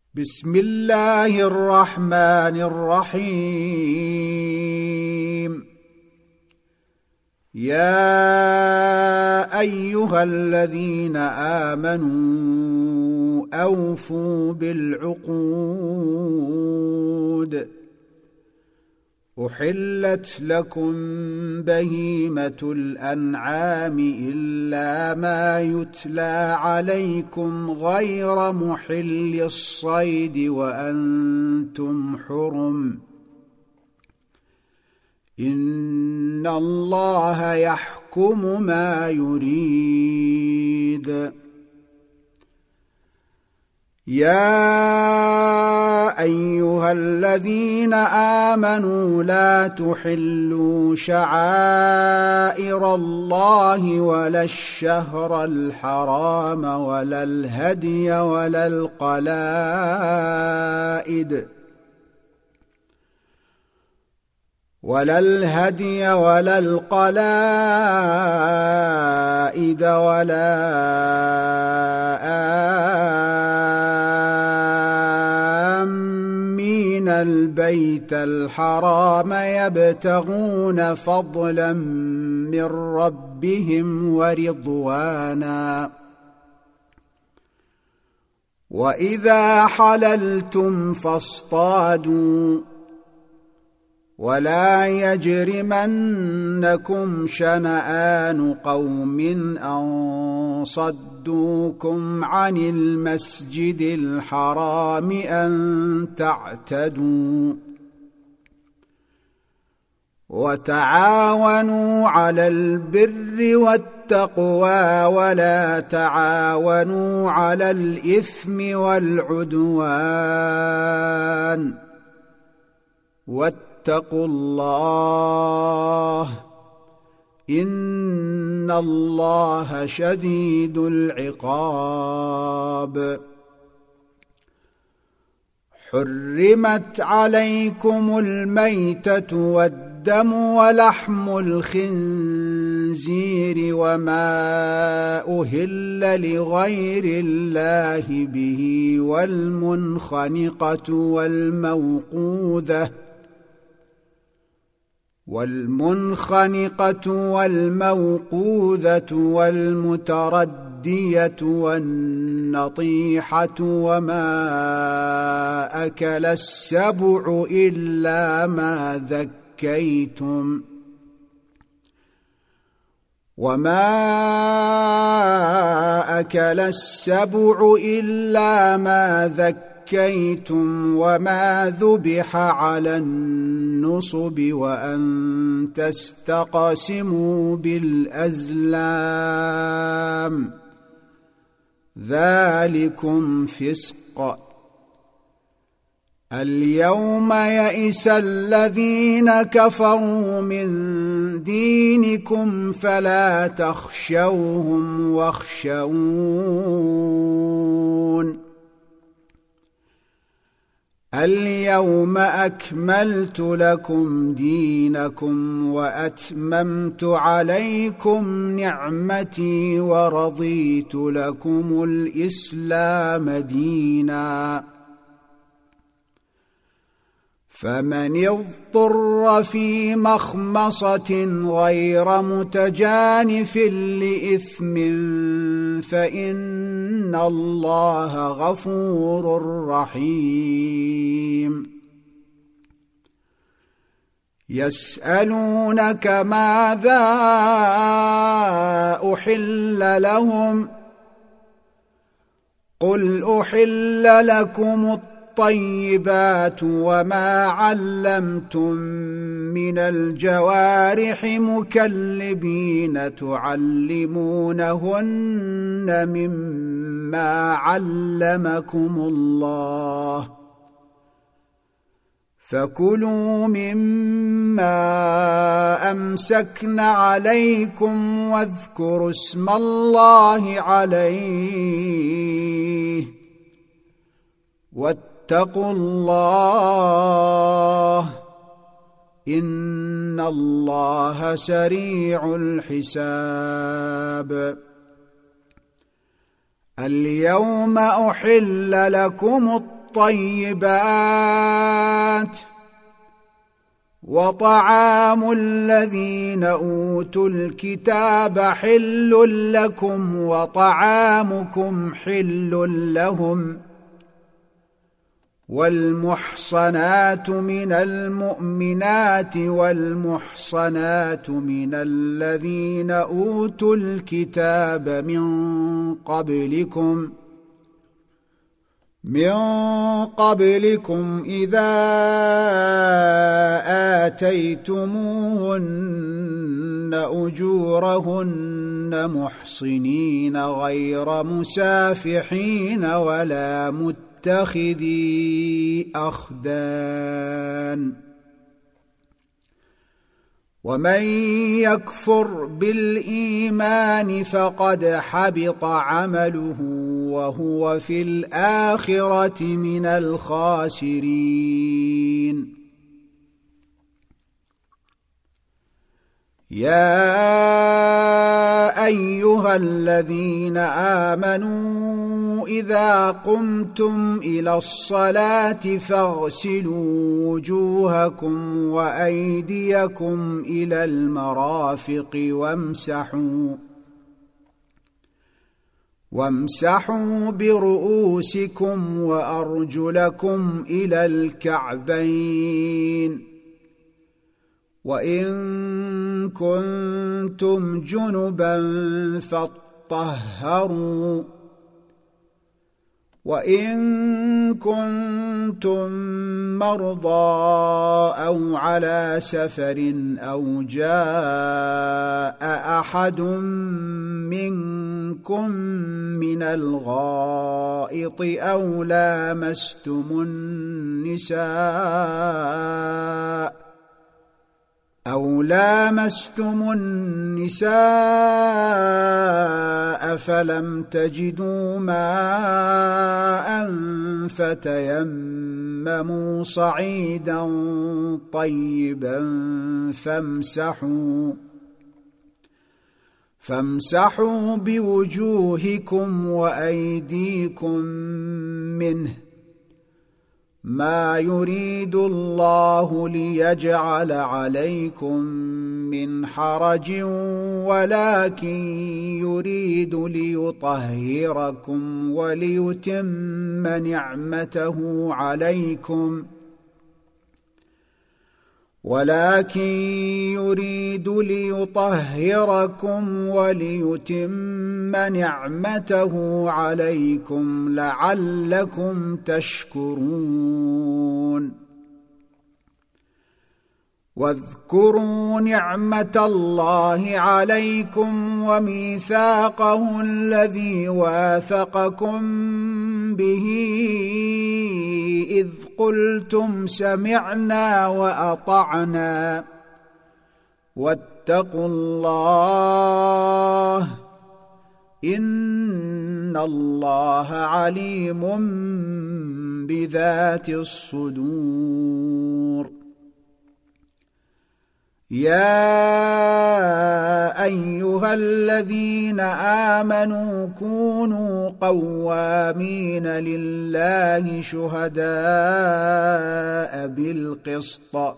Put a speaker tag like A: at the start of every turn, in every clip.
A: بسم الله الرحمن الرحيم. يا أيها الذين آمنوا أوفوا بالعقود. أحلت لكم بهيمة الأنعام إلا ما يتلى عليكم غير محل الصيد وأنتم حرم. إن الله يحكم ما يريد. يا أيها الذين آمنوا لا تحلوا شعائر الله ولا الشهر الحرام ولا الهدي ولا القلائد ولا آمين البيت الحرام يبتغون فضلا من ربهم ورضوانا. وإذا حللتم فاصطادوا ولا يجرمنكم شنآن قوم أن صدوكم عن المسجد الحرام أن تعتدوا. وتعاونوا على البر والتقوى ولا تعاونوا على الإثم والعدوان. واتقوا الله إن الله شديد العقاب. حرمت عليكم الميتة والدم ولحم الخنزير وما أهل لغير الله به والمنخنقة والموقوذة والمتردية والنطيحة وما أكل السبع إلا ما ذكيتم وما ذبح على النصب وأن تستقسموا بالأزلام ذلكم فسق. اليوم يئس الذين كفروا من دينكم فلا تخشوهم واخشون. اليوم أكملت لكم دينكم وأتممت عليكم نعمتي ورضيت لكم الإسلام دينا. فمن اضطر في مخمصة غير متجانف لإثم فإن الله غفور رحيم. يسألونك ماذا أحل لهم قل أحل لكم الطيبات وما علمتم من الجوارح مكلبين تعلمونهن مما علمكم الله فكلوا مما أمسكن عليكم واذكروا اسم الله عليه واتقوا الله إن الله سريع الحساب. اليوم أحل لكم الطيبات وطعام الذين أوتوا الكتاب حل لكم وطعامكم حل لهم والمحصنات من المؤمنات والمحصنات من الذين أوتوا الكتاب من قبلكم إذا آتيتموهن أجورهن محصنين غير مسافحين ولا متخذي أخدان ومن يكفر بالإيمان فقد حبط عمله وهو في الآخرة من الخاسرين يا أيها الذين آمنوا إذا قمتم إلى الصلاة فاغسلوا وجوهكم وأيديكم إلى المرافق وامسحوا برؤوسكم وأرجلكم إلى الكعبين وإن كنتم جنبا فاطهروا وإن كنتم مرضى أو على سفر أو جاء أحد منكم من الغائط أو لامستم النساء فلم تجدوا ماء فتيمموا صعيدا طيبا فامسحوا بوجوهكم وأيديكم منه ما يريد الله ليجعل عليكم من حرج ولكن يريد ليطهركم وليتم نعمته عليكم لعلكم تشكرون واذكروا نعمة الله عليكم وميثاقه الذي واثقكم به إذ قلتم سمعنا وأطعنا واتقوا الله إن الله عليم بذات الصدور يا أيها الذين آمنوا كونوا قوامين لله شهداء بالقسط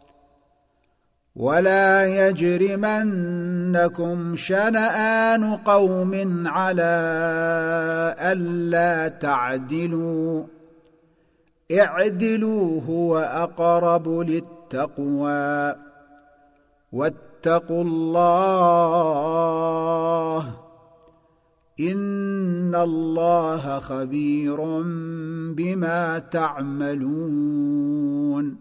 A: ولا يجرمنكم شنآن قوم على ألا تعدلوا اعدلوا هو أقرب للتقوى واتقوا الله إن الله خبير بما تعملون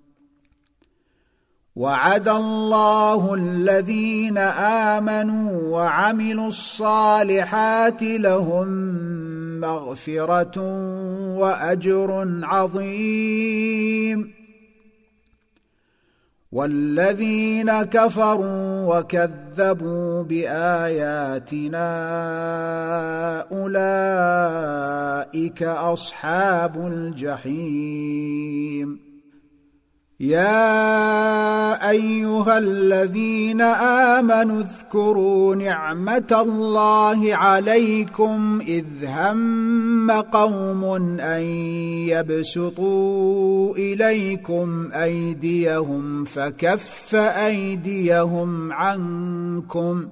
A: وعد الله الذين آمنوا وعملوا الصالحات لهم مغفرة وأجر عظيم والذين كفروا وكذبوا بآياتنا أولئك أصحاب الجحيم يا أيها الذين آمنوا اذكروا نعمة الله عليكم إذ هم قوم أن يبسطوا إليكم أيديهم فكف أيديهم عنكم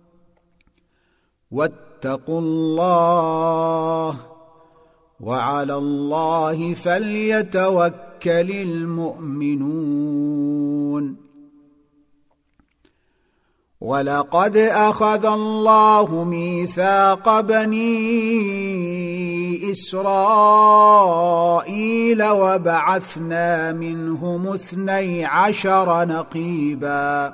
A: واتقوا الله وعلى الله فليتوكل المؤمنون. ولقد أخذ الله ميثاق بني إسرائيل وبعثنا منهم 12 نقيبا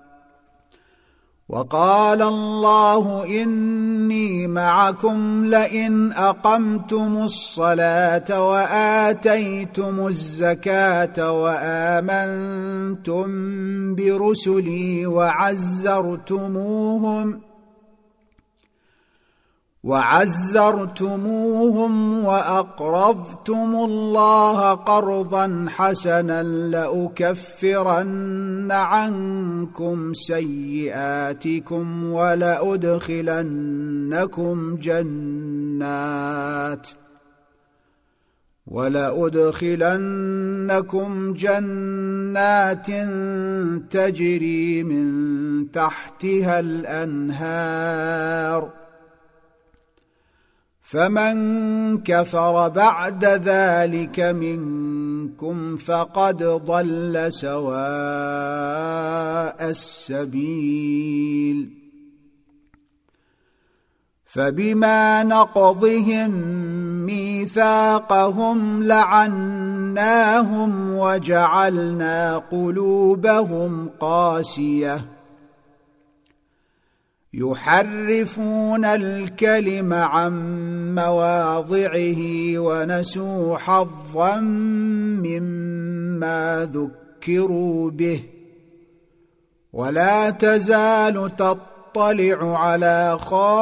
A: وقال الله إني معكم لئن أقمتم الصلاة وآتيتم الزكاة وآمنتم برسلي وعزرتموهم وأقرضتم الله قرضا حسنا لأكفرن عنكم سيئاتكم ولأدخلنكم جنات تجري من تحتها الأنهار فمن كفر بعد ذلك منكم فقد ضل سواء السبيل. فبما نقضهم ميثاقهم لعناهم وجعلنا قلوبهم قاسية يحرفون الكلم عن مواضعه ونسوا حظا مما ذكروا به ولا تزال تطلع على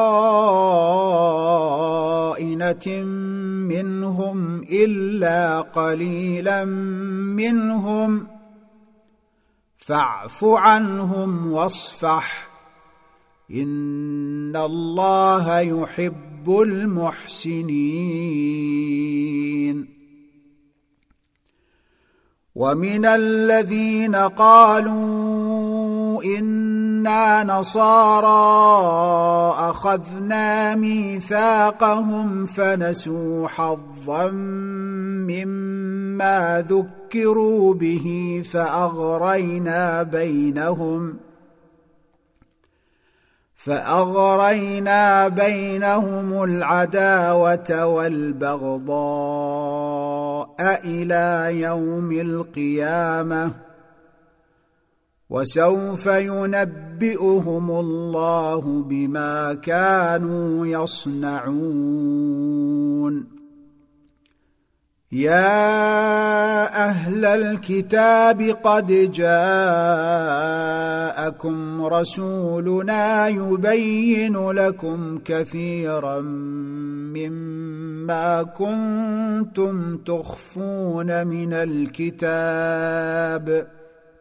A: خائنة منهم إلا قليلا منهم فاعف عنهم واصفح إن الله يحب المحسنين. ومن الذين قالوا إنا نصارى أخذنا ميثاقهم فنسوا حظا مما ذكروا به فأغرينا بينهم العداوة والبغضاء إلى يوم القيامة وسوف ينبئهم الله بما كانوا يصنعون. يا أهل الكتاب قد جاءكم رسولنا يبين لكم كثيرا مما كنتم تخفون من الكتاب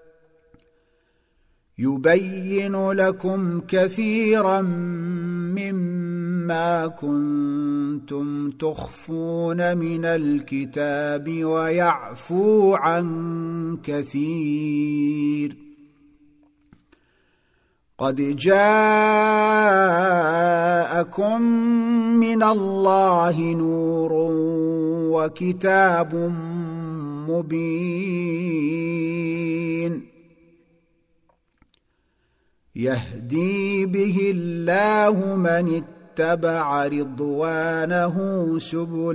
A: ويعفو عن كثير. قد جاءكم من الله نور وكتاب مبين يهدي به الله من اتبع رضوانه سبل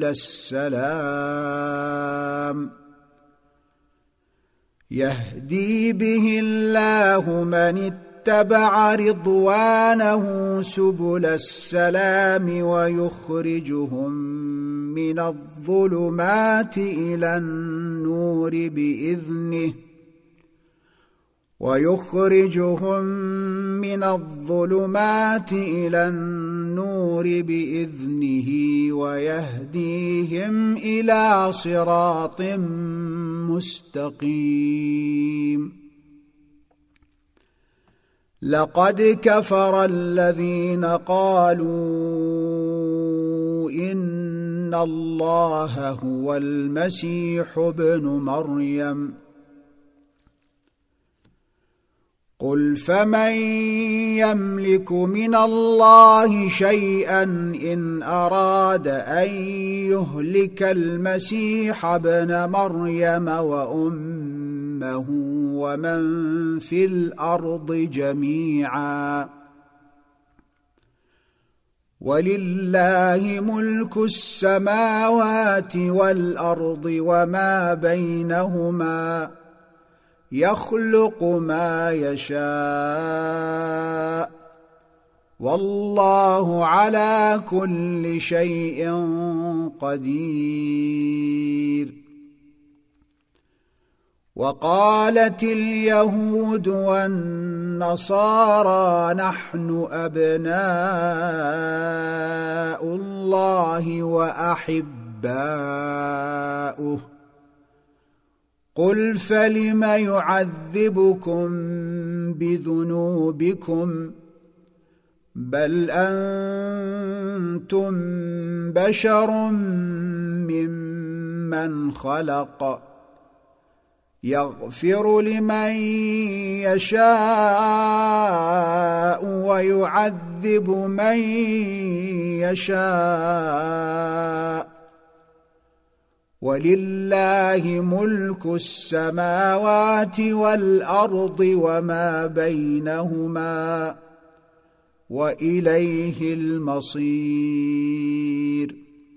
A: السلام ويخرجهم من الظلمات إلى النور بإذنه ويهديهم إلى صراط مستقيم لقد كفر الذين قالوا إن الله هو المسيح ابن مريم قل فمن يملك من الله شيئا إن أراد أن يهلك المسيح ابن مريم وأمه ومن في الأرض جميعا ولله ملك السماوات والأرض وما بينهما يخلق ما يشاء والله على كل شيء قدير وقالت اليهود والنصارى نحن أبناء الله وأحباؤه قل فلم يعذبكم بذنوبكم بل أنتم بشر ممن خلق يغفر لمن يشاء ويعذب من يشاء ولله ملك السماوات والأرض وما بينهما وإليه المصير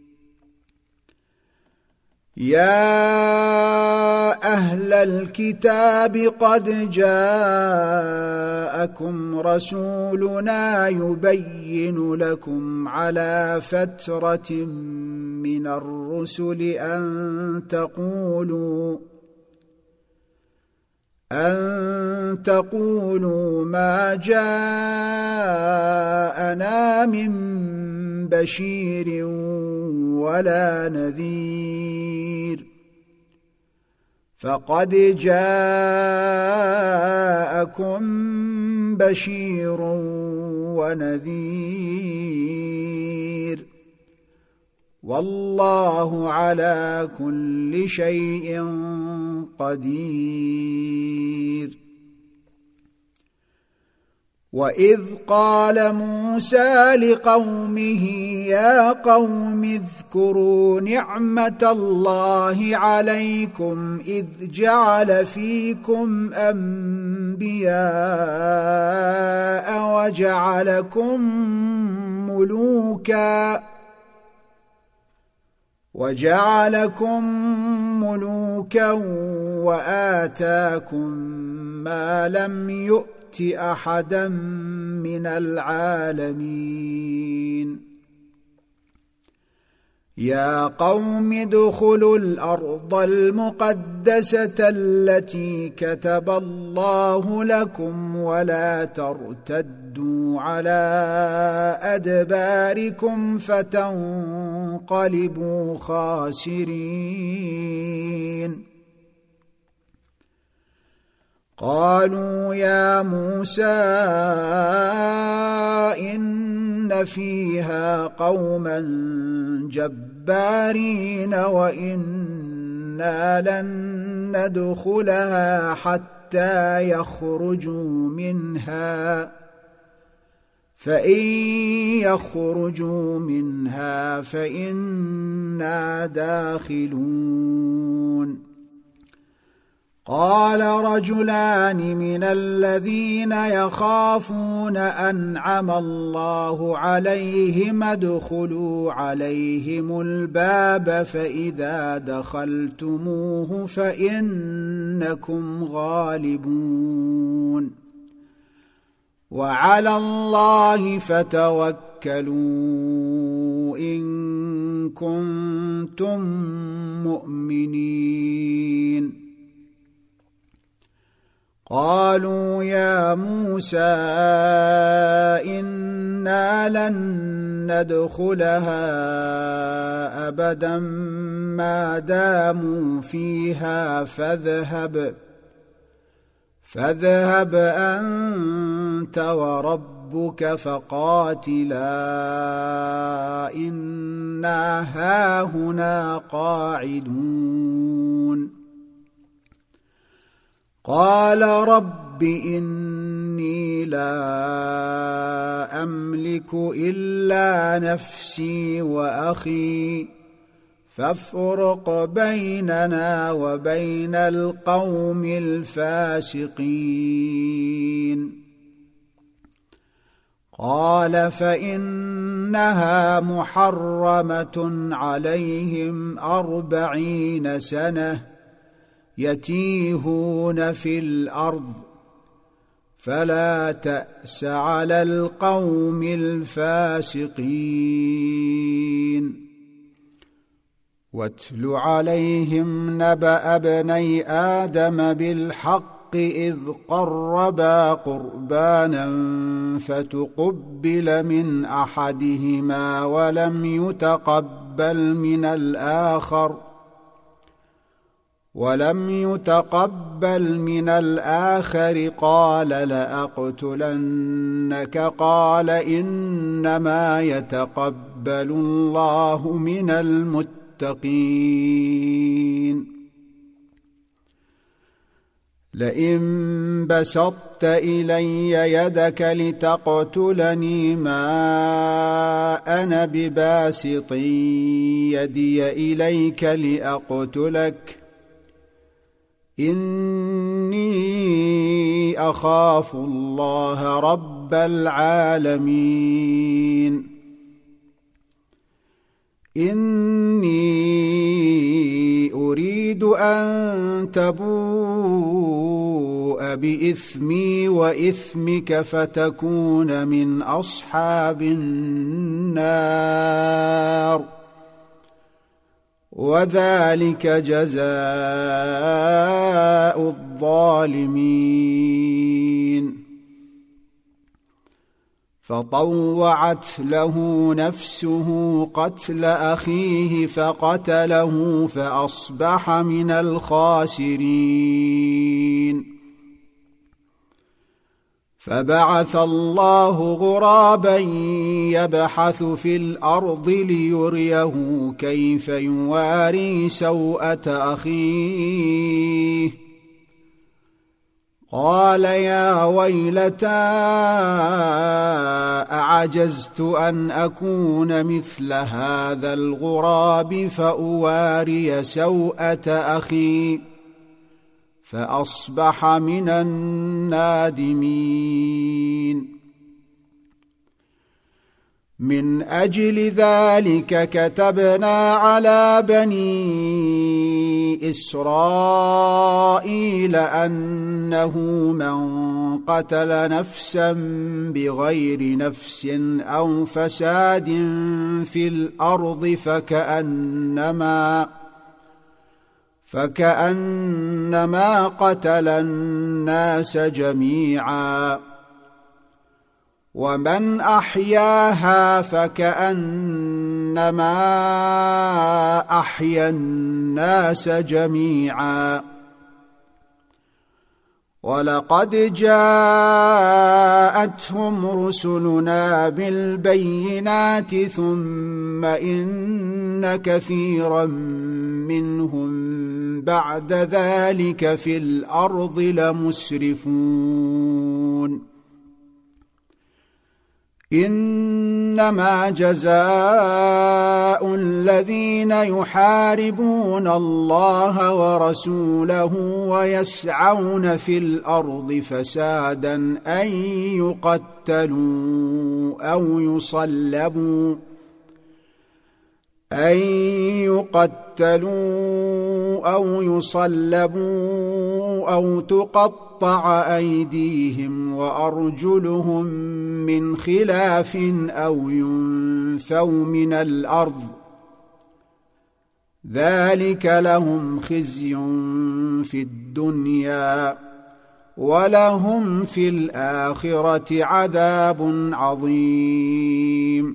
A: يا أهل الكتاب قد جاءكم رسولنا يبين لكم على فترة من الرسل أن تقولوا ما جاءنا من بشير ولا نذير فقد جاءكم بشير ونذير والله على كل شيء قدير وإذ قال موسى لقومه يا قوم اذكروا نعمة الله عليكم إذ جعل فيكم أنبياء وجعلكم ملوكا وآتاكم ما لم يؤت أحدا من العالمين يا قوم ادخلوا الأرض المقدسة التي كتب الله لكم ولا ترتدوا على أدباركم فتنقلبوا خاسرين قالوا يا موسى إن فيها قوما جبارين وإنا لن ندخلها حتى يخرجوا منها فإن يخرجوا منها فإنا داخلون قال رجلان من الذين يخافون أنعم الله عليهم ادخلوا عليهم الباب فإذا دخلتموه فإنكم غالبون وعلى الله فتوكلوا إن كنتم مؤمنين قالوا يا موسى إنا لن ندخلها أبدا ما داموا فيها فاذهب أنت وربك فقاتلا إنا هاهنا قاعدون قال رب إني لا أملك إلا نفسي وأخي فافرق بيننا وبين القوم الفاسقين قال فإنها محرمة عليهم 40 سنة يتيهون في الأرض فلا تأس على القوم الفاسقين واتل عليهم نبأ ابني آدم بالحق إذ قربا قربانا فتقبل من أحدهما ولم يتقبل من الآخر قال لأقتلنك قال إنما يتقبل الله من المتقين لئن بسطت إلي يدك لتقتلني ما أنا بباسط يدي إليك لأقتلك إني أخاف الله رب العالمين إني أريد أن تبوء بإثمي وإثمك فتكون من أصحاب النار وذلك جزاء الظالمين فطوعت له نفسه قتل أخيه فقتله فأصبح من الخاسرين فبعث الله غرابا يبحث في الأرض ليريه كيف يواري سوءة أخيه قال يا ويلتى أعجزت أن أكون مثل هذا الغراب فأواري سوءة أخي فأصبح من النادمين من أجل ذلك كتبنا على بني إسرائيل أنه من قتل نفسا بغير نفس أو فساد في الأرض فكأنما قتل الناس جميعا ومن أحياها فكأنما أحيا الناس جميعا ولقد جاءتهم رسلنا بالبينات ثم إن كثيرا منهم بعد ذلك في الأرض لمسرفون إنما جزاء الذين يحاربون الله ورسوله ويسعون في الأرض فسادا أن يقتلوا أو يصلبوا أو تقطع أيديهم وأرجلهم من خلاف أو ينفوا من الأرض ذلك لهم خزي في الدنيا ولهم في الآخرة عذاب عظيم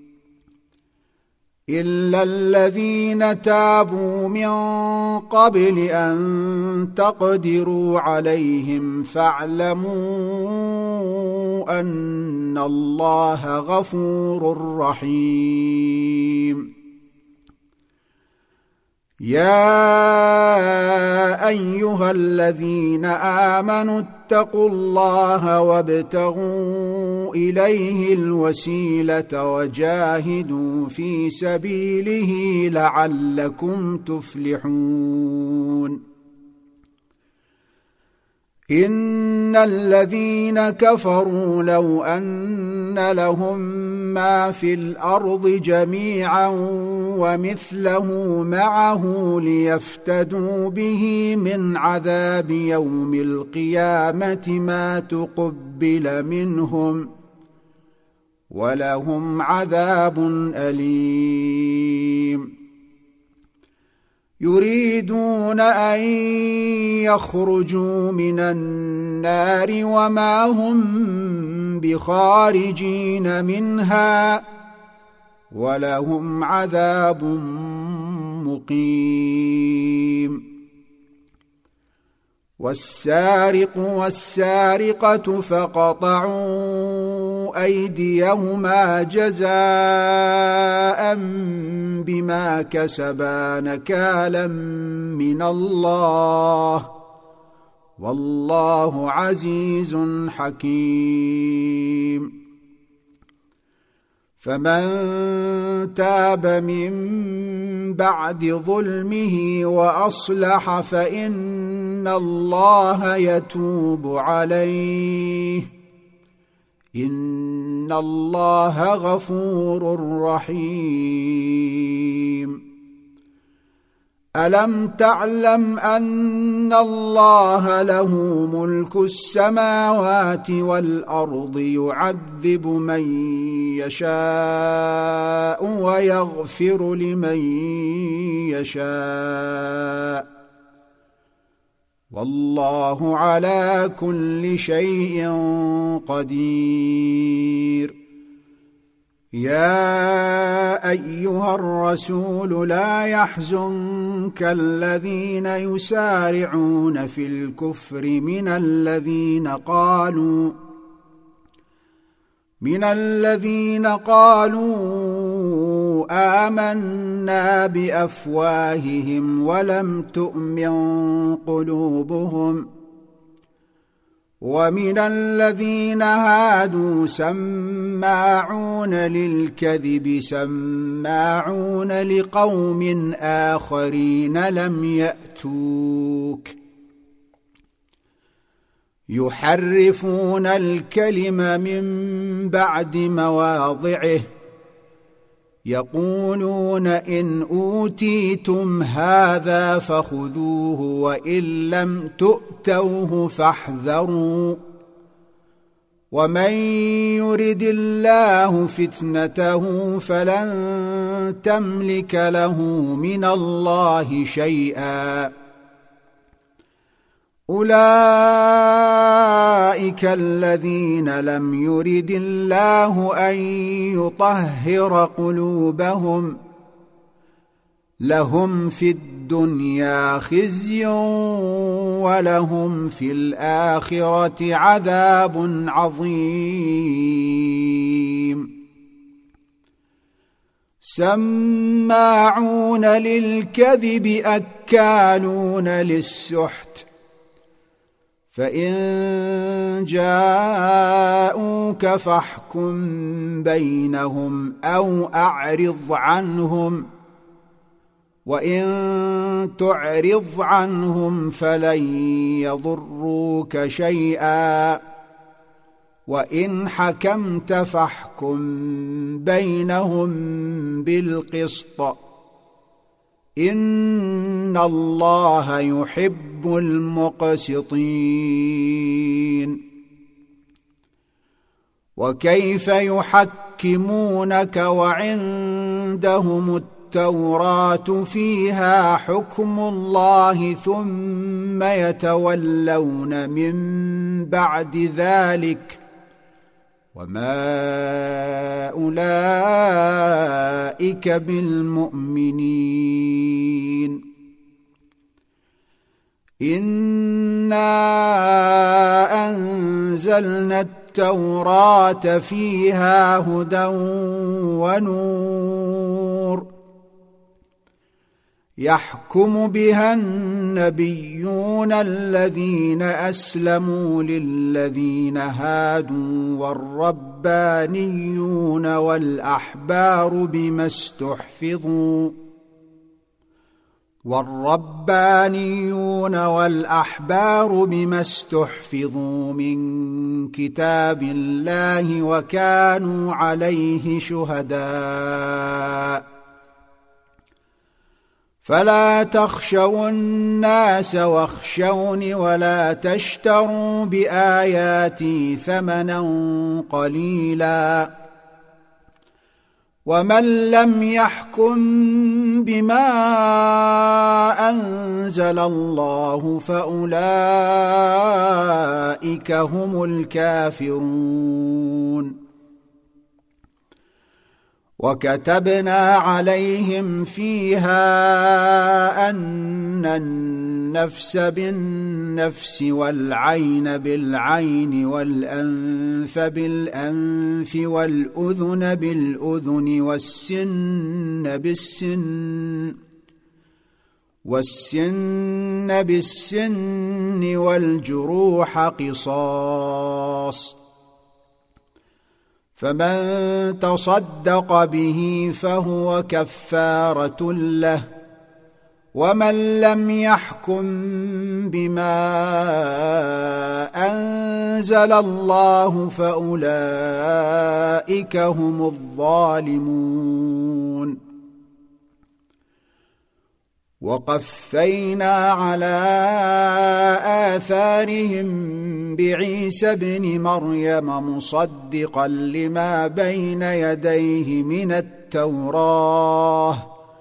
A: إلا الذين تابوا من قبل أن تقدروا عليهم فاعلموا أن الله غفور رحيم يا أيها الذين آمنوا اتقوا الله وابتغوا إليه الوسيلة وجاهدوا في سبيله لعلكم تفلحون إن الذين كفروا لو أن لهم ما في الأرض جميعا ومثله معه ليفتدوا به من عذاب يوم القيامة ما تقبل منهم ولهم عذاب أليم يريدون أن يخرجوا من النار وما هم بخارجين منها ولهم عذاب مقيم والسارق والسارقة فقطعوا أيديهما جزاء بما كسبا نكالا من الله والله عزيز حكيم فمن تاب من بعد ظلمه وأصلح فإن الله يتوب عليه إن الله غفور رحيم ألم تعلم أن الله له ملك السماوات والأرض يعذب من يشاء ويغفر لمن يشاء والله على كل شيء قدير يا أيها الرسول لا يحزنك الذين يسارعون في الكفر من الذين قالوا آمنا بأفواههم ولم تؤمن قلوبهم ومن الذين هادوا سماعون للكذب سماعون لقوم آخرين لم يأتوك يحرفون الكلم من بعد مواضعه يقولون إن أوتيتم هذا فخذوه وإن لم تؤتوه فاحذروا ومن يرد الله فتنته فلن تملك له من الله شيئا أولئك الذين لم يرد الله أن يطهر قلوبهم لهم في الدنيا خزي ولهم في الآخرة عذاب عظيم سماعون للكذب أكالون للسحت فإن جاءوك فاحكم بينهم أو أعرض عنهم وإن تعرض عنهم فلن يضروك شيئا وإن حكمت فاحكم بينهم بالقسط إن الله يحب المقسطين وكيف يحكمونك وعندهم التوراة فيها حكم الله ثم يتولون من بعد ذلك وما أولئك بالمؤمنين إنا أنزلنا التوراة فيها هدى ونور يحكم بها النبيون الذين أسلموا للذين هادوا والربانيون والأحبار بما استحفظوا من كتاب الله وكانوا عليه شهداء فلا تخشوا الناس واخشوني ولا تشتروا بآياتي ثمنا قليلا ومن لم يحكم بما أنزل الله فأولئك هم الكافرون وكتبنا عليهم فيها أن النفس بالنفس والعين بالعين والأنف بالأنف والأذن بالأذن والسن بالسن والجروح قصاص فمن تصدق به فهو كفارة له ومن لم يحكم بما أنزل الله فأولئك هم الظالمون وقفينا على آثارهم بعيسى ابن مريم مصدقا لما بين يديه من التوراة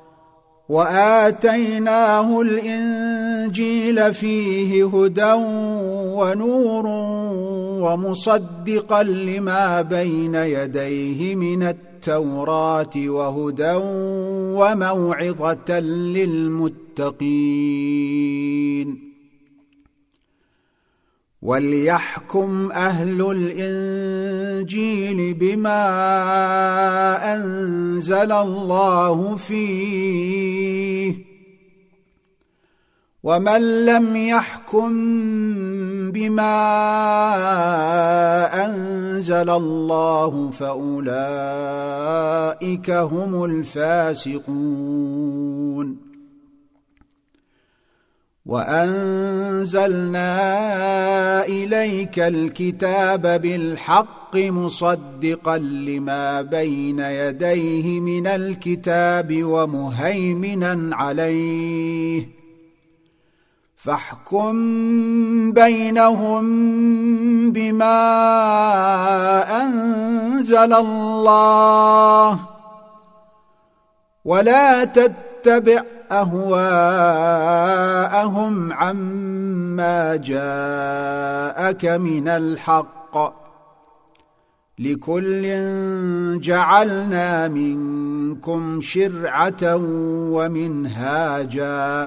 A: وآتيناه الإنجيل فيه هدى ونور ومصدقا لما بين يديه من التوراة وهدى وموعظة للمتقين وليحكم أهل الإنجيل بما أنزل الله فيه ومن لم يحكم بما أنزل الله فأولئك هم الفاسقون وأنزلنا إليك الكتاب بالحق مصدقا لما بين يديه من الكتاب ومهيمنا عليه فاحكم بينهم بما أنزل الله ولا تتبع أهواءهم عما جاءك من الحق لكل جعلنا منكم شرعة ومنهاجا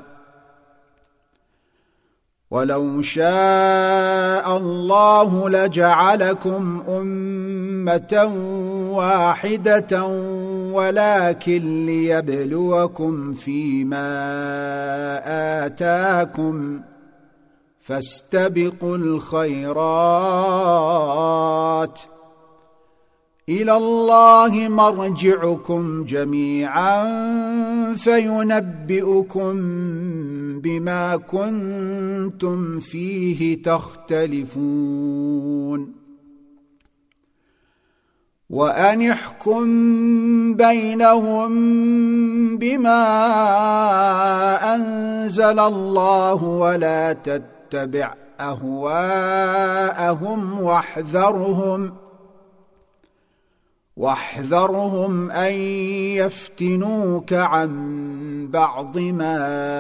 A: ولو شاء الله لجعلكم أمة واحدة ولكن ليبلوكم فيما آتاكم فاستبقوا الخيرات إلى الله مرجعكم جميعا فينبئكم بما كنتم فيه تختلفون وأن احكم بينهم بما أنزل الله ولا تتبع أهواءهم واحذرهم أن يفتنوك عن بعض ما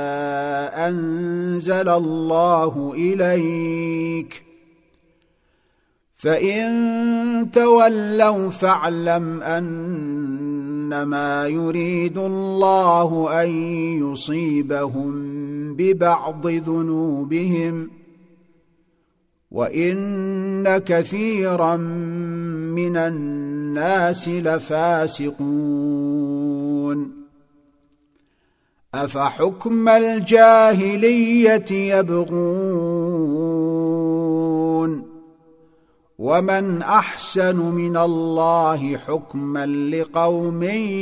A: أنزل الله إليك، فإن تولوا فاعلم أنما يريد الله أن يصيبهم ببعض ذنوبهم، وإن كثيرا من الناس لفاسقون. أفحكم الجاهلية يبغون، ومن أحسن من الله حكما لقوم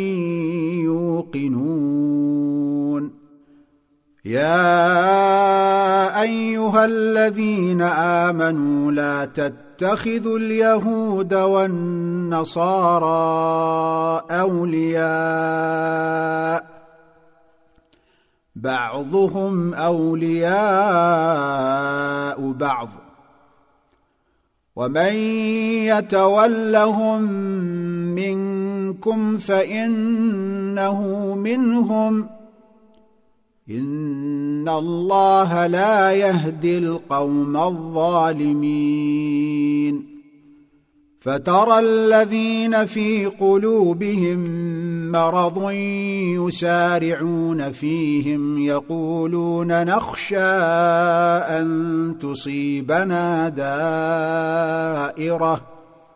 A: يوقنون. يا أيها الذين آمنوا لا تتخذوا اليهود والنصارى أولياء، بعضهم أولياء بعض، ومن يتولهم منكم فإنه منهم، إن الله لا يهدي القوم الظالمين. فترى الذين في قلوبهم مرض يسارعون فيهم يقولون نخشى أن تصيبنا دائرة،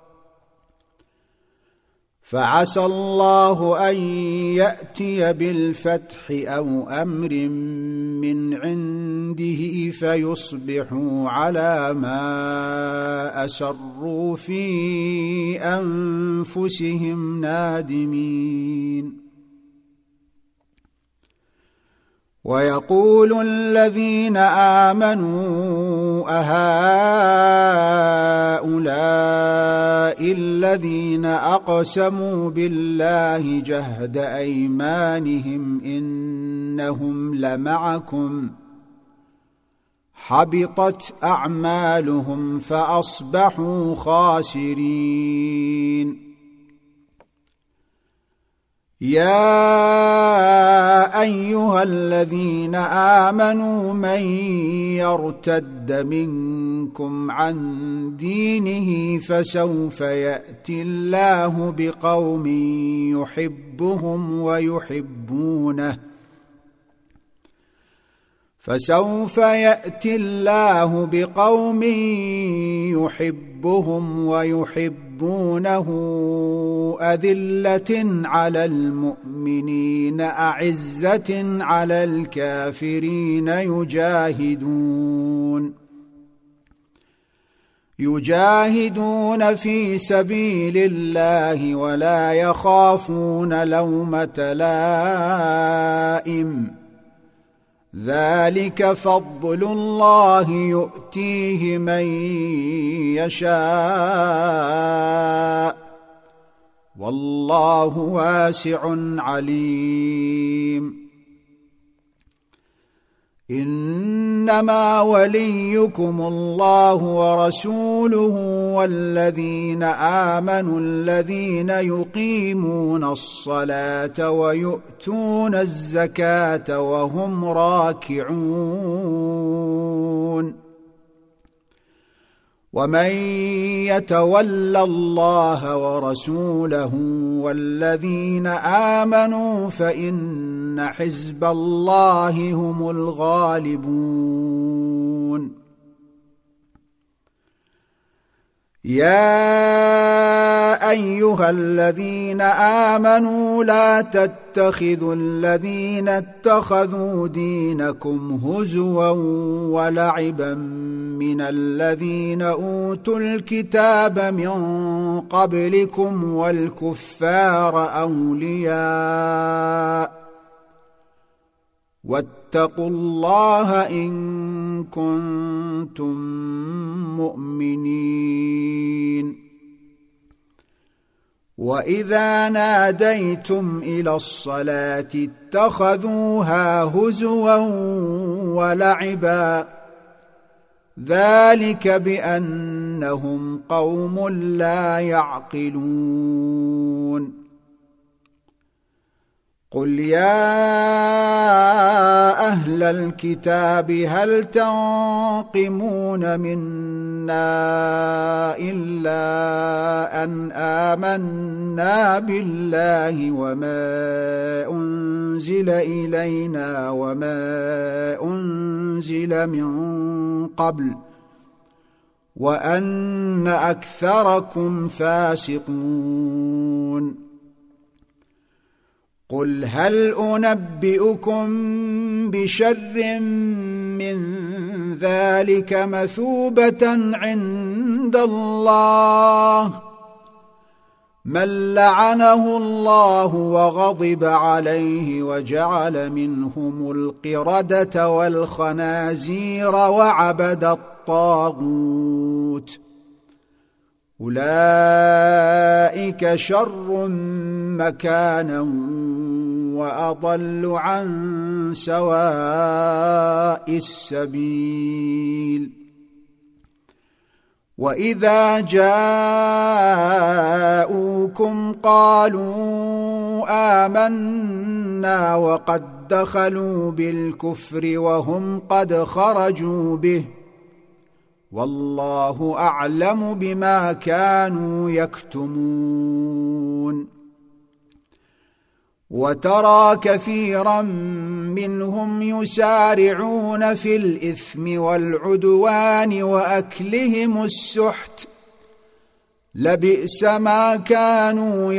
A: فعسى الله أن يأتي بالفتح أو أمر من عنده فيصبحوا على ما أسروا في أنفسهم نادمين. ويقول الذين آمنوا أهؤلاء الذين أقسموا بالله جهد أيمانهم إنهم لمعكم حبطت أعمالهم فأصبحوا خاسرين. يا أيها الذين آمنوا من يرتد منكم عن دينه فسوف يأتي الله بقوم يحبهم ويحبونه، فسوف يأتي الله بقوم يحبهم ويحبونه أذلة على المؤمنين أعزة على الكافرين يجاهدون في سبيل الله ولا يخافون لومة لائم، ذلك فضل الله يؤتيه من يشاء والله واسع عليم. إنما وليكم الله ورسوله والذين آمنوا الذين يقيمون الصلاة ويؤتون الزكاة وهم راكعون. ومن يتول الله ورسوله والذين آمنوا فإن حزب الله هم الغالبون. يا أيها الذين آمنوا لا تتخذوا الذين اتخذوا دينكم هزوا ولعبا من الذين أوتوا الكتاب من قبلكم والكفار أولياء، واتقوا الله إن كنتم مؤمنين. وإذا ناديتم إلى الصلاة اتخذوها هزوا ولعبا، ذلك بأنهم قوم لا يعقلون قل يا أهل الكتاب هل تنقمون منا إلا أن آمنا بالله وما أنزل إلينا وما أنزل من قبل وأن أكثركم فاسقون قل هل أنبئكم بشر من ذلك مثوبة عند الله من لعنه الله وغضب عليه وجعل منهم القردة والخنازير وعبد الطاغوت أولئك شر مكانا وأضل عن سواء السبيل وإذا جاءوكم قالوا آمنا وقد دخلوا بالكفر وهم قد خرجوا به والله أعلم بما كانوا يكتمون وترى كثيرا منهم يسارعون في الإثم والعدوان وأكلهم السحت لبئس ما كانوا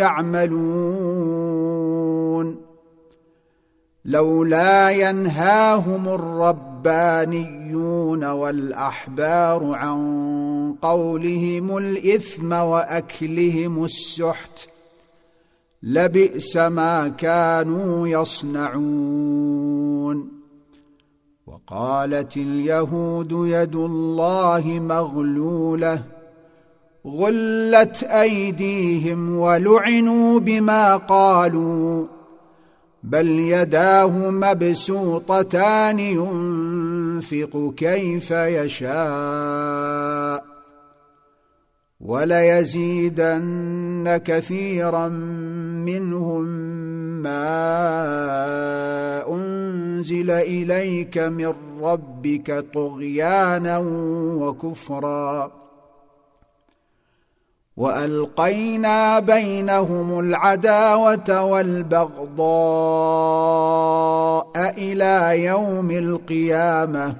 A: يعملون لولا ينهاهم الربانيون والأحبار عن قولهم الإثم وأكلهم السحت لبئس ما كانوا يصنعون وقالت اليهود يد الله مغلولة غلت أيديهم ولعنوا بما قالوا بل يداه مبسوطتان ينفق كيف يشاء وليزيدن كثيرا منهم ما أنزل إليك من ربك طغيانا وكفرا وألقينا بينهم العداوة والبغضاء إلى يوم القيامة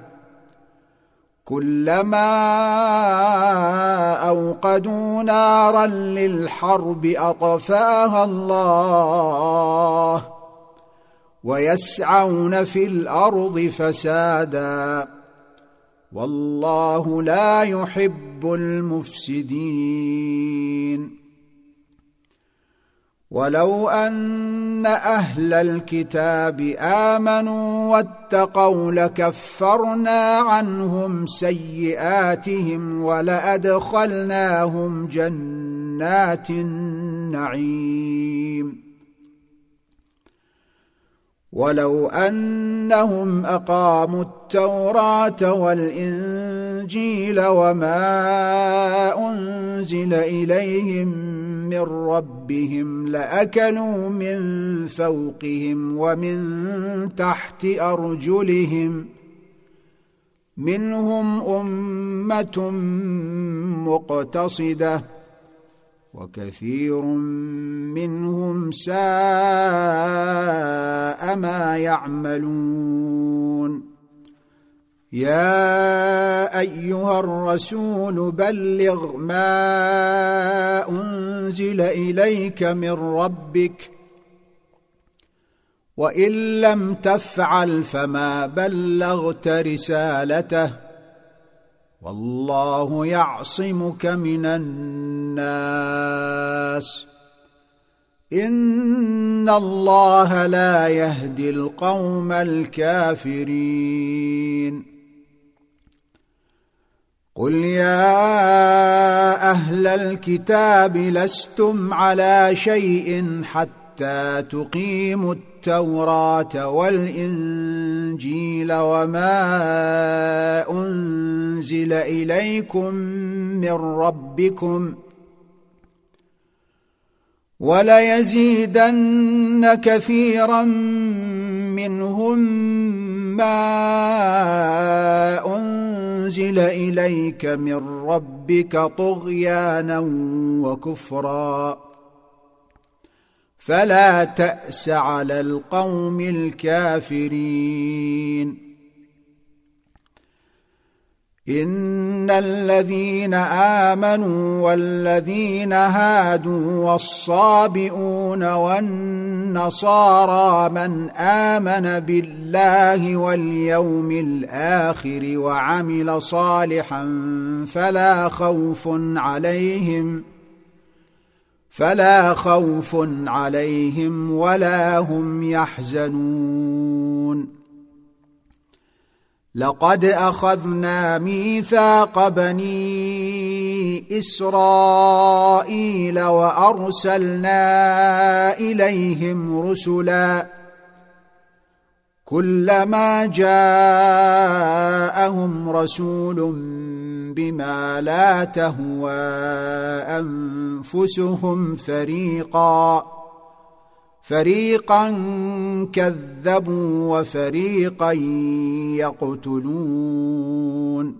A: كلما أوقدوا نارا للحرب أطفاها الله ويسعون في الأرض فسادا والله لا يحب المفسدين ولو أن أهل الكتاب آمنوا واتقوا لكفرنا عنهم سيئاتهم ولأدخلناهم جنات النعيم ولو أنهم أقاموا التوراة والإنجيل وما أنزل إليهم من ربهم لأكلوا من فوقهم ومن تحت أرجلهم منهم أمة مقتصدة وكثير منهم ساء ما يعملون يا أيها الرسول بلغ ما أنزل إليك من ربك وإن لم تفعل فما بلغت رسالته والله يعصمك من الناس إن الله لا يهدي القوم الكافرين قل يا أهل الكتاب لستم على شيء حتى تقيموا التوراة والإنجيل وما أنزل إليكم من ربكم وليزيدن كثيرا منهم ما أنزل إليك من ربك طغيانا وكفرا فلا تأس على القوم الكافرين إن الذين آمنوا والذين هادوا والصابئون والنصارى من آمن بالله واليوم الآخر وعمل صالحا فلا خوف عليهم ولا هم يحزنون لقد أخذنا ميثاق بني إسرائيل وأرسلنا إليهم رسلا كلما جاءهم رسول بما لا تهوى أنفسهم فريقا كذبوا وفريقا يقتلون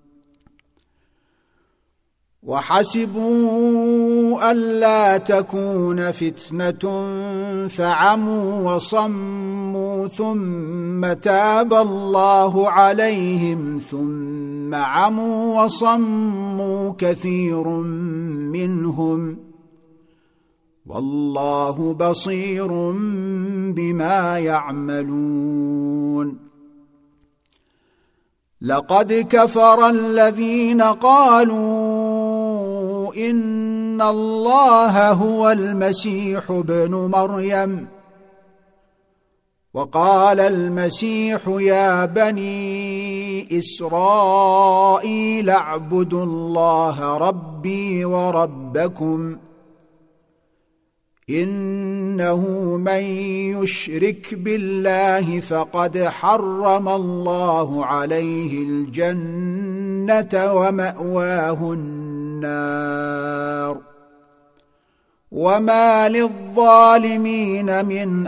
A: وحسبوا ألا تكون فتنة فعموا وصموا ثم تاب الله عليهم ثم عموا وصموا كثير منهم والله بصير بما يعملون لقد كفر الذين قالوا إن الله هو المسيح ابن مريم وقال المسيح يا بني إسرائيل اعبدوا الله ربي وربكم إنه من يشرك بالله فقد حرم الله عليه الجنة ومأواه النار وما للظالمين من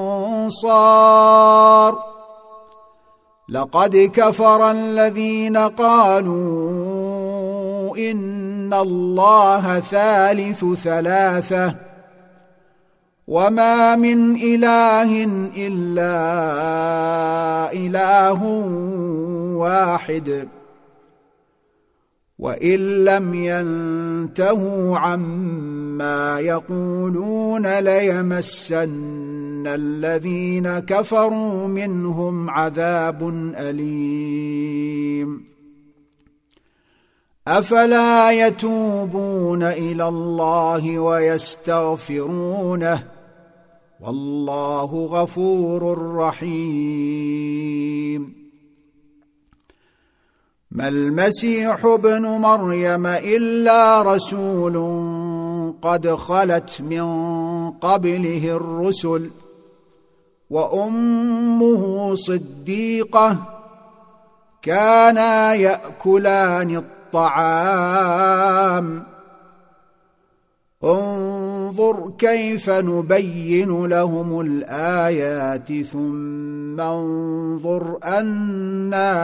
A: أنصار لقد كفر الذين قالوا إن الله ثالث ثلاثة وما من إله إلا إله واحد وإن لم ينتهوا عما يقولون ليمسن الذين كفروا منهم عذاب أليم أفلا يتوبون إلى الله ويستغفرونه والله غفور رحيم ما المسيح ابن مريم إلا رسول قد خلت من قبله الرسل وأمه صديقة كانا يأكلان الطعام انظر كيف نبين لهم الآيات ثم انظر أنى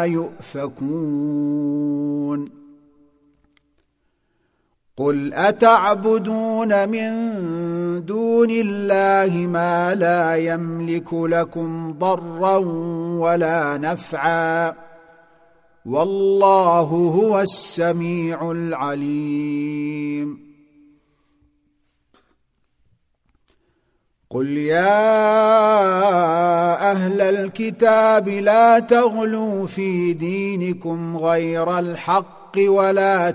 A: يؤفكون قل أتعبدون من دون الله ما لا يملك لكم ضرا ولا نفعا والله هو السميع العليم قل يا أهل الكتاب لا تغلوا في دينكم غير الحق ولا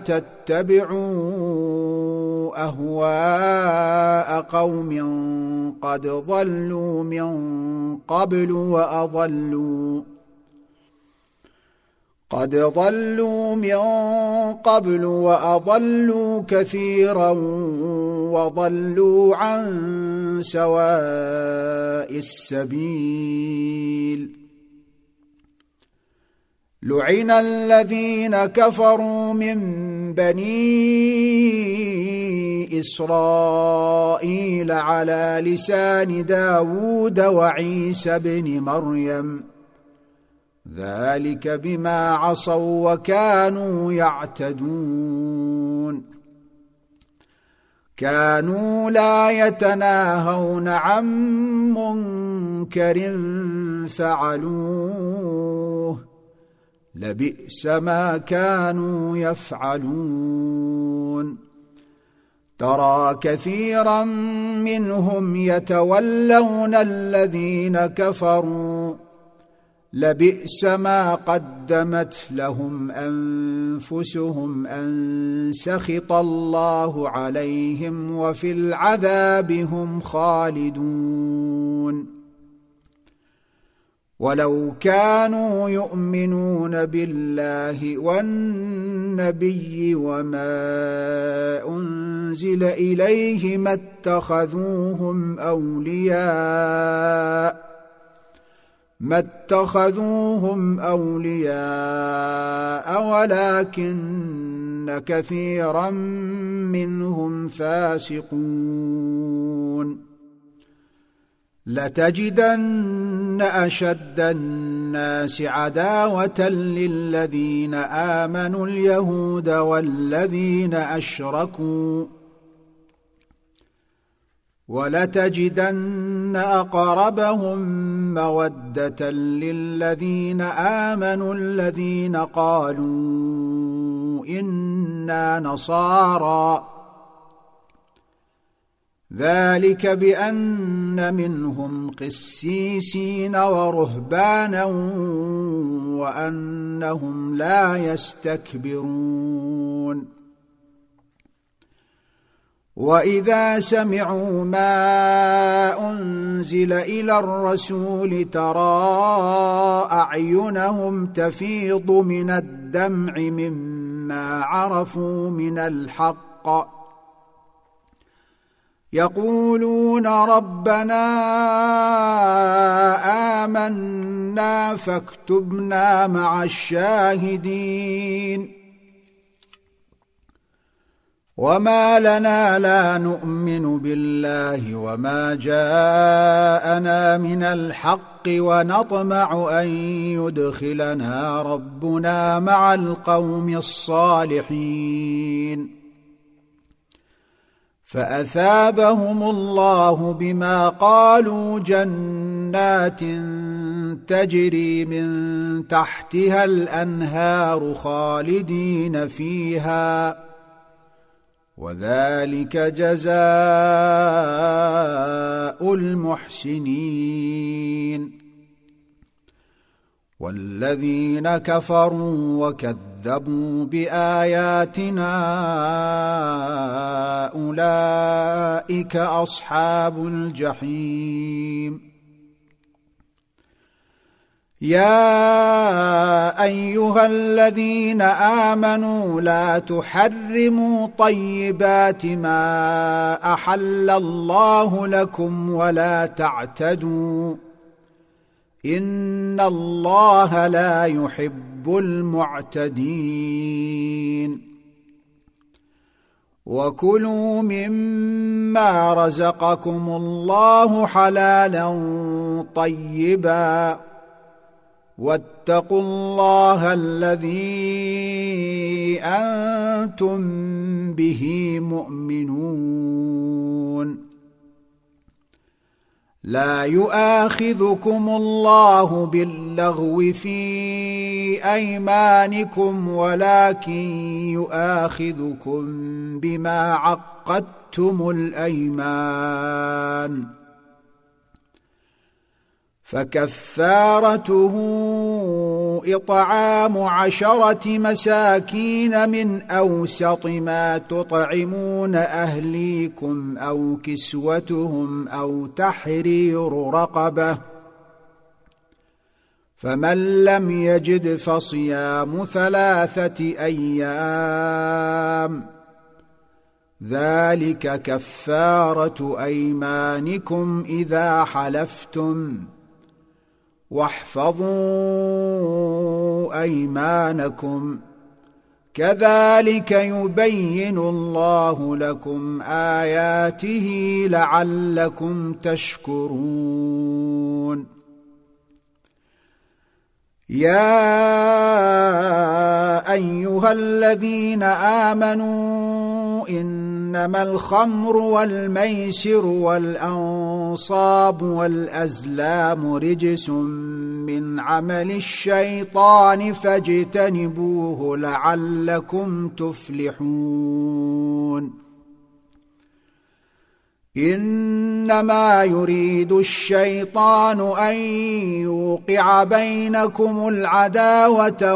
A: تتبعوا أهواء قوم قد ضلوا من قبل قد ضلوا من قبل وأضلوا كثيرا وضلوا عن سواء السبيل لعن الذين كفروا من بني إسرائيل على لسان داود وعيسى بن مريم ذلك بما عصوا وكانوا يعتدون كانوا لا يتناهون عن منكر فعلوه لبئس ما كانوا يفعلون ترى كثيرا منهم يتولون الذين كفروا لبئس ما قدمت لهم أنفسهم أن سخط الله عليهم وفي العذاب هم خالدون ولو كانوا يؤمنون بالله والنبي وما أنزل إليه ما اتخذوهم أولياء ولكن كثيرا منهم فاسقون لتجدن أشد الناس عداوة للذين آمنوا اليهود والذين أشركوا ولتجدن أقربهم مودة للذين آمنوا الذين قالوا إنا نصارى ذلك بأن منهم قسيسين ورهبانا وأنهم لا يستكبرون وإذا سمعوا ما أنزل إلى الرسول ترى أعينهم تفيض من الدمع مما عرفوا من الحق يقولون ربنا آمنا فاكتبنا مع الشاهدين وما لنا لا نؤمن بالله وما جاءنا من الحق ونطمع أن يدخلنا ربنا مع القوم الصالحين فأثابهم الله بما قالوا جنات تجري من تحتها الأنهار خالدين فيها وذلك جزاء المحسنين والذين كفروا وكذبوا بآياتنا أولئك أصحاب الجحيم يا أيها الذين آمنوا لا تحرموا طيبات ما أحل الله لكم ولا تعتدوا إن الله لا يحب المعتدين وكلوا مما رزقكم الله حلالا طيبا واتقوا الله الذي أنتم به مؤمنون لا يؤاخذكم الله باللغو في أيمانكم ولكن يؤاخذكم بما عقدتم الأيمان فكفارته إطعام 10 مساكين من أوسط ما تطعمون أهليكم أو كسوتهم أو تحرير رقبة فمن لم يجد فصيام 3 أيام ذلك كفارة أيمانكم إذا حلفتم واحفظوا أيمانكم كذلك يبين الله لكم آياته لعلكم تشكرون يا أيها الذين آمنوا إنما الخمر والميسر والأنصاب والأزلام رجس من عمل الشيطان فاجتنبوه لعلكم تفلحون إنما يريد الشيطان أن يوقع بينكم العداوة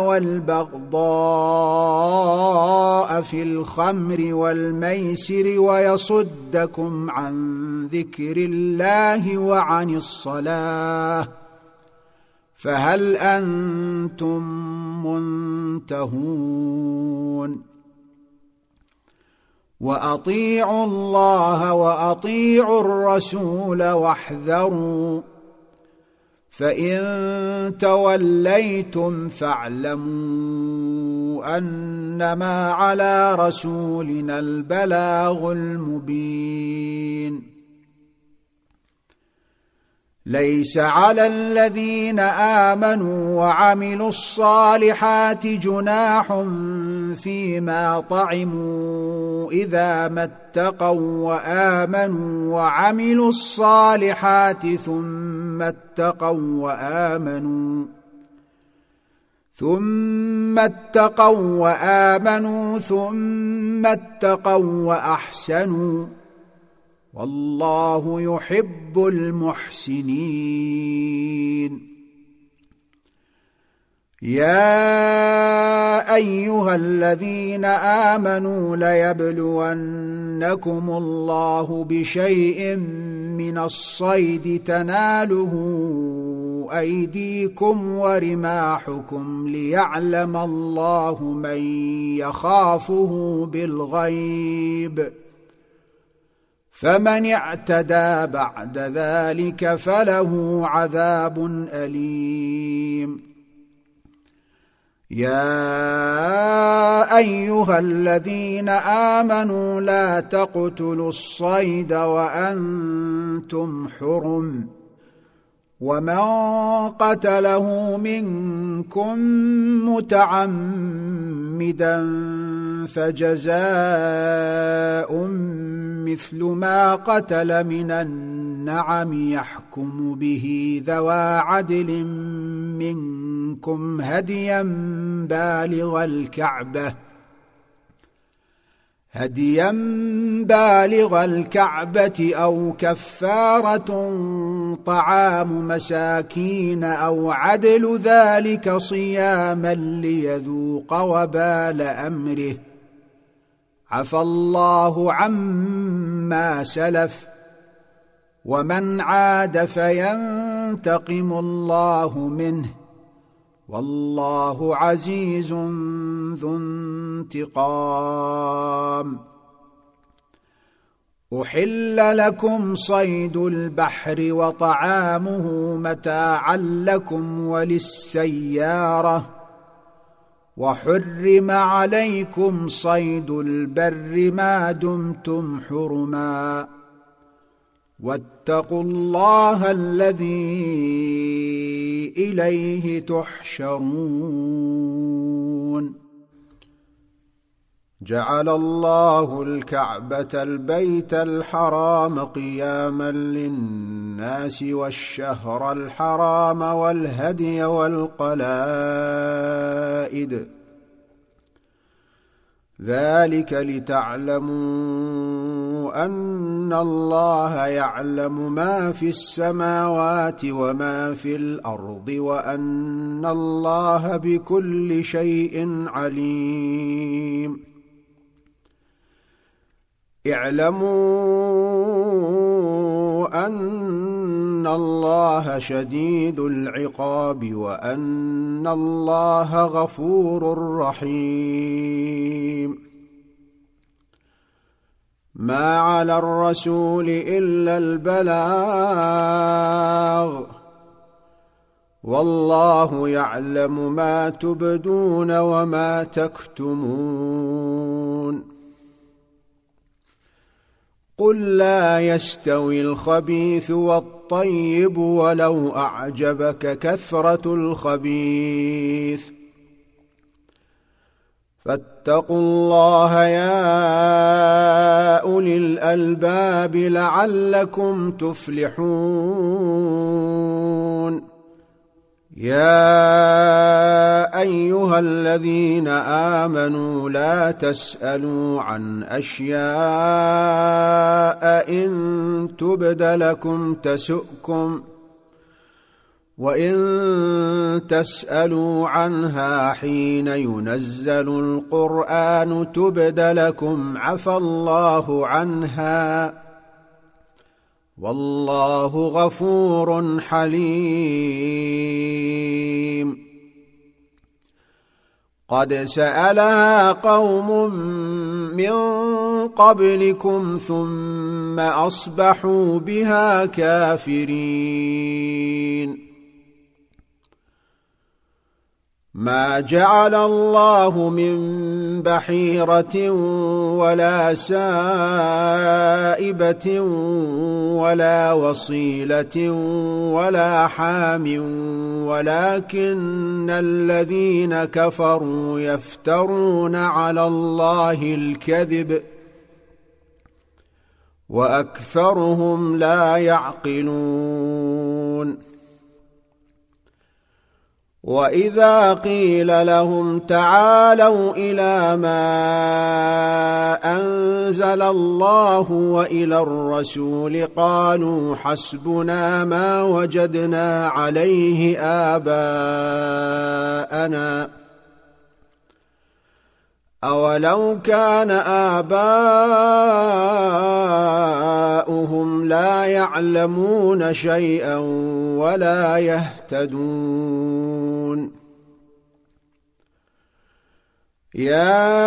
A: والبغضاء في الخمر والميسر ويصدكم عن ذكر الله وعن الصلاة فهل أنتم منتهون وأطيعوا الله وأطيعوا الرسول واحذروا فإن توليتم فاعلموا أنما على رسولنا البلاغ المبين ليس على الذين آمنوا وعملوا الصالحات جناح فيما طعموا إذا ما اتقوا وآمنوا وعملوا الصالحات ثم اتقوا وآمنوا ثم اتقوا وأحسنوا والله يحب المحسنين يا أيها الذين آمنوا ليبلونكم الله بشيء من الصيد تناله أيديكم ورماحكم ليعلم الله من يخافه بالغيب فمن اعتدى بعد ذلك فله عذاب أليم يا أيها الذين آمنوا لا تقتلوا الصيد وأنتم حرم ومن قتله منكم متعمدا فجزاء مثل ما قتل من النعم يحكم به ذوى عدل منكم هديا بالغ الكعبة أو كفارة طعام مساكين أو عدل ذلك صياما ليذوق وبال أمره عفى الله عما سلف ومن عاد فينتقم الله منه والله عزيز ذو انتقام أحل لكم صيد البحر وطعامه متاعا لكم وللسيارة وحرم عليكم صيد البر ما دمتم حرما واتقوا الله الذي إليه تحشرون جعل الله الكعبة البيت الحرام قياما للناس والشهر الحرام والهدي والقلائد ذلك لتعلموا أن الله يعلم ما في السماوات وما في الأرض وأن الله بكل شيء عليم اعلموا أن الله شديد العقاب وأن الله غفور رحيم. ما على الرسول إلا البلاغ، والله يعلم ما تبدون وما تكتمون. قل لا يستوي الخبيث والطيب ولو أعجبك كثرة الخبيث، فاتقوا الله يا أولي الألباب لعلكم تفلحون. يا أيها الذين آمنوا لا تسألوا عن أشياء إن تبد لكم تسؤكم، وإن تسألوا عنها حين ينزل القرآن تبد لكم عفى الله عنها، والله غفور حليم. قد سألها قوم من قبلكم ثم أصبحوا بها كافرين. ما جعل الله من بحيرة ولا سائبة ولا وصيلة ولا حام، ولكن الذين كفروا يفترون على الله الكذب وأكثرهم لا يعقلون. وإذا قيل لهم تعالوا إلى ما أنزل الله وإلى الرسول قالوا حسبنا ما وجدنا عليه آباءنا، أولو كان آباؤهم لا يعلمون شيئا ولا يهتدون. يا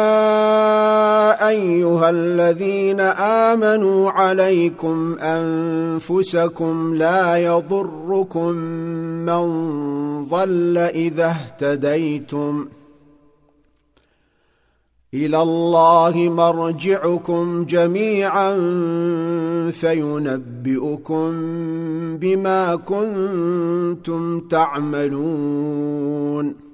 A: أيها الذين آمنوا عليكم أنفسكم لا يضركم من ضل إذا اهتديتم، إلى الله مرجعكم جميعا فينبئكم بما كنتم تعملون.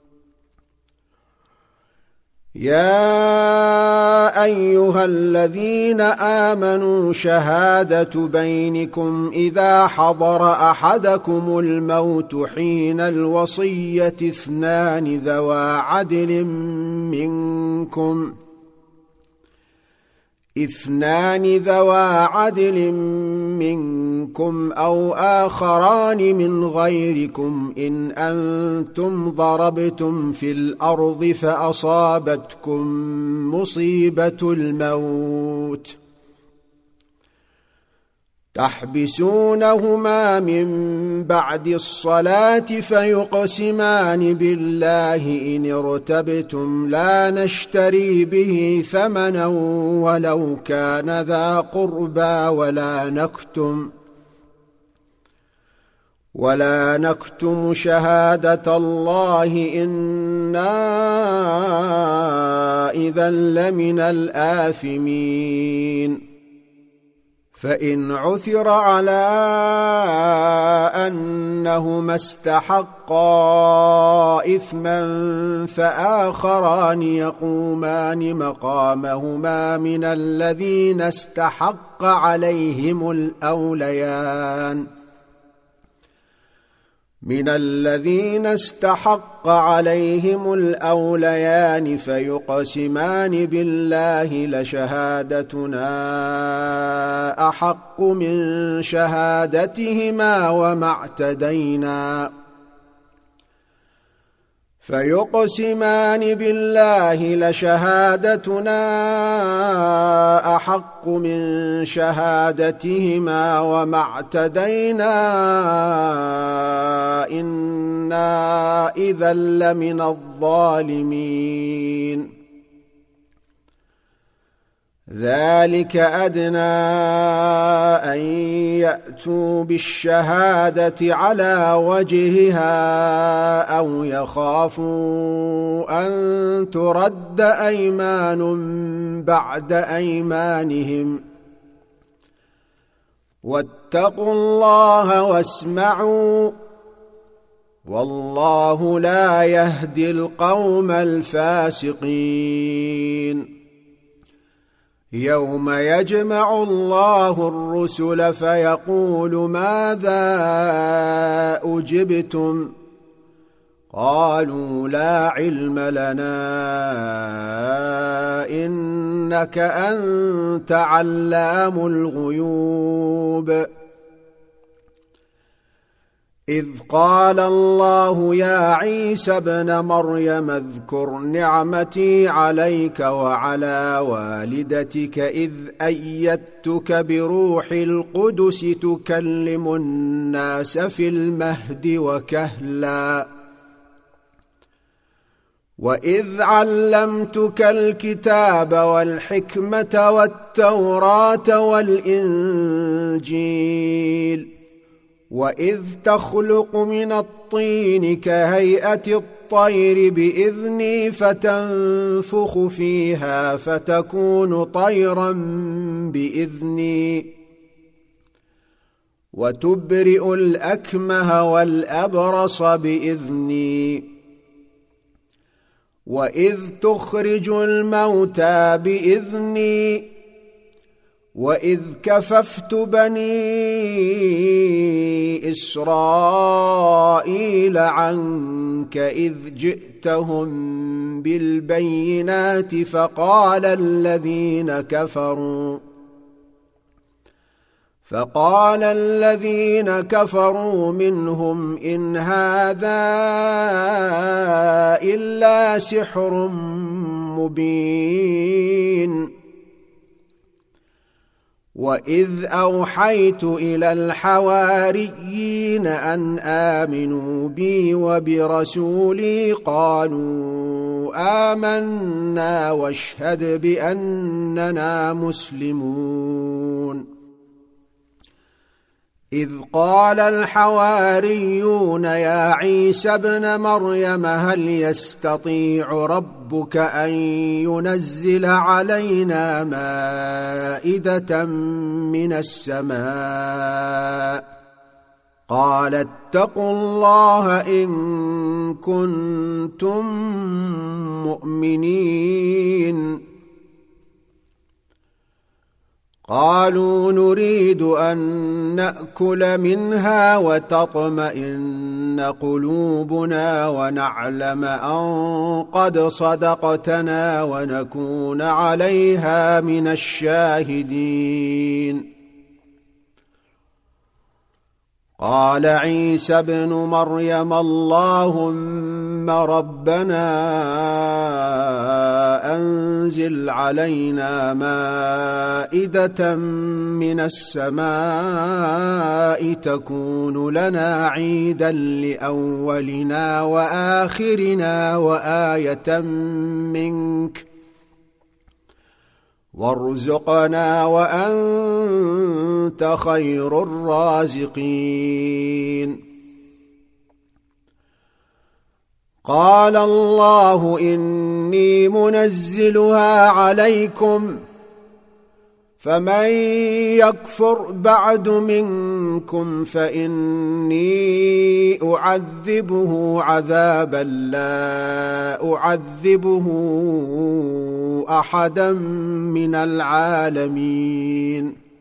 A: يا أيها الذين آمنوا شهادة بينكم إذا حضر أحدكم الموت حين الوصية اثنان ذوا عدل منكم أو آخران من غيركم إن أنتم ضربتم في الأرض فأصابتكم مصيبة الموت تحبسونهما من بعد الصلاة فيقسمان بالله إن ارتبتم لا نشتري به ثمنا ولو كان ذا قربى ولا نكتم شهادة الله إنا إذا لمن الآثمين. فإن عثر على أنهما استحقا إثما فآخران يقومان مقامهما من الذين استحق عليهم الأوليان فيقسمان بالله لشهادتنا أحق من شهادتهما وما اعتدينا فيقسمان بالله لشهادتنا أحق من شهادتهما وما اعتدينا إنا إذا لمن الظالمين ذلك أدنى أن يأتوا بالشهادة على وجهها أو يخافوا أن ترد أيمان بعد أيمانهم واتقوا الله واسمعوا والله لا يهدي القوم الفاسقين يوم يجمع الله الرسل فيقول ماذا أجبتم قالوا لا علم لنا إنك أنت علام الغيوب إذ قال الله يا عيسى ابن مريم اذكر نعمتي عليك وعلى والدتك إذ أيدتك بروح القدس تكلم الناس في المهد وكهلا وإذ علمتك الكتاب والحكمة والتوراة والإنجيل وإذ تخلق من الطين كهيئة الطير بإذني فتنفخ فيها فتكون طيرا بإذني وتبرئ الأكمه والأبرص بإذني وإذ تخرج الموتى بإذني وإذ كففت بني إسرائيل عنك إذ جئتهم بالبينات فقال الذين كفروا منهم إن هذا إلا سحر مبين وإذ أوحيت إلى الحواريين أن آمنوا بي وبرسولي قالوا آمنا واشهد بأننا مسلمون إذ قال الحواريون يا عيسى ابن مريم هل يستطيع ربك أن ينزل علينا مائدة من السماء قال اتقوا الله إن كنتم مؤمنين قالوا نريد أن نأكل منها وتطمئن قلوبنا ونعلم أن قد صدقتنا ونكون عليها من الشاهدين قال عيسى ابن مريم اللهم ربنا أنزل علينا مائدة من السماء تكون لنا عيدا لأولنا وآخرنا وآية منك وارزقنا وأنت خير الرازقين قال الله إني منزلها عليكم فمن يكفر بعد منكم فإني أعذبه عذابا لا أعذبه أحدا من العالمين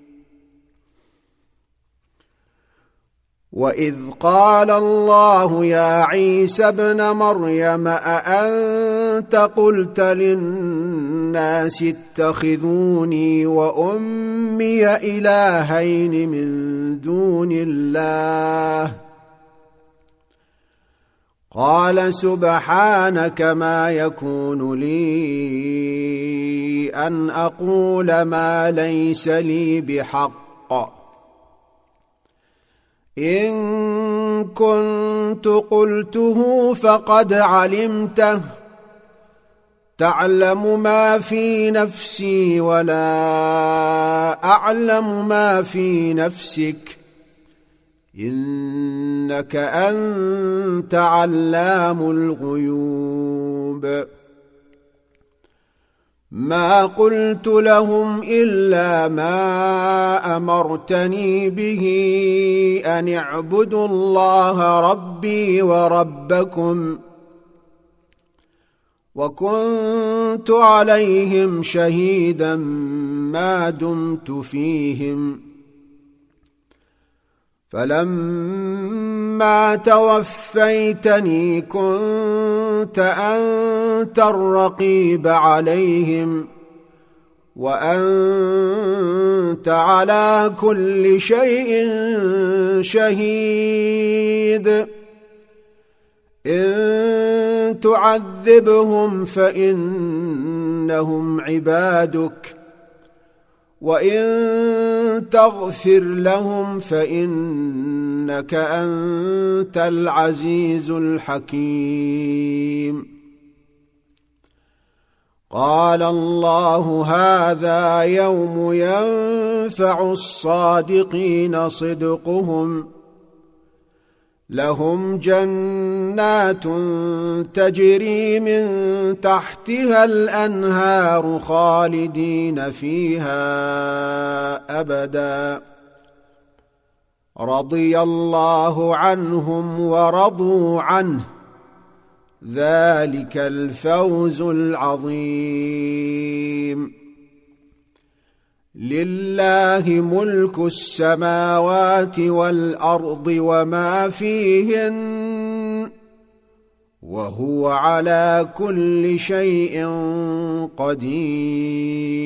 A: وإذ قال الله يا عيسى ابن مريم أأنت قلت للناس اتخذوني وأمي إلهين من دون الله قال سبحانك ما يكون لي أن أقول ما ليس لي بحق إن كنت قلته فقد علمته تعلم ما في نفسي ولا أعلم ما في نفسك إنك أنت علام الغيوب ما قلت لهم إلا ما أمرتني به أن اعبدوا الله ربي وربكم وكنت عليهم شهيدا ما دمت فيهم فلما توفيتني كنت أنت الرقيب عليهم وأنت على كل شيء شهيد إن تعذبهم فإنهم عبادك وإن تغفر لهم فإنك أنت العزيز الحكيم قال الله هذا يوم ينفع الصادقين صدقهم لهم جنات تجري من تحتها الأنهار خالدين فيها أبدا رضي الله عنهم ورضوا عنه ذلك الفوز العظيم لله ملك السماوات والأرض وما فيهن وهو على كل شيء قدير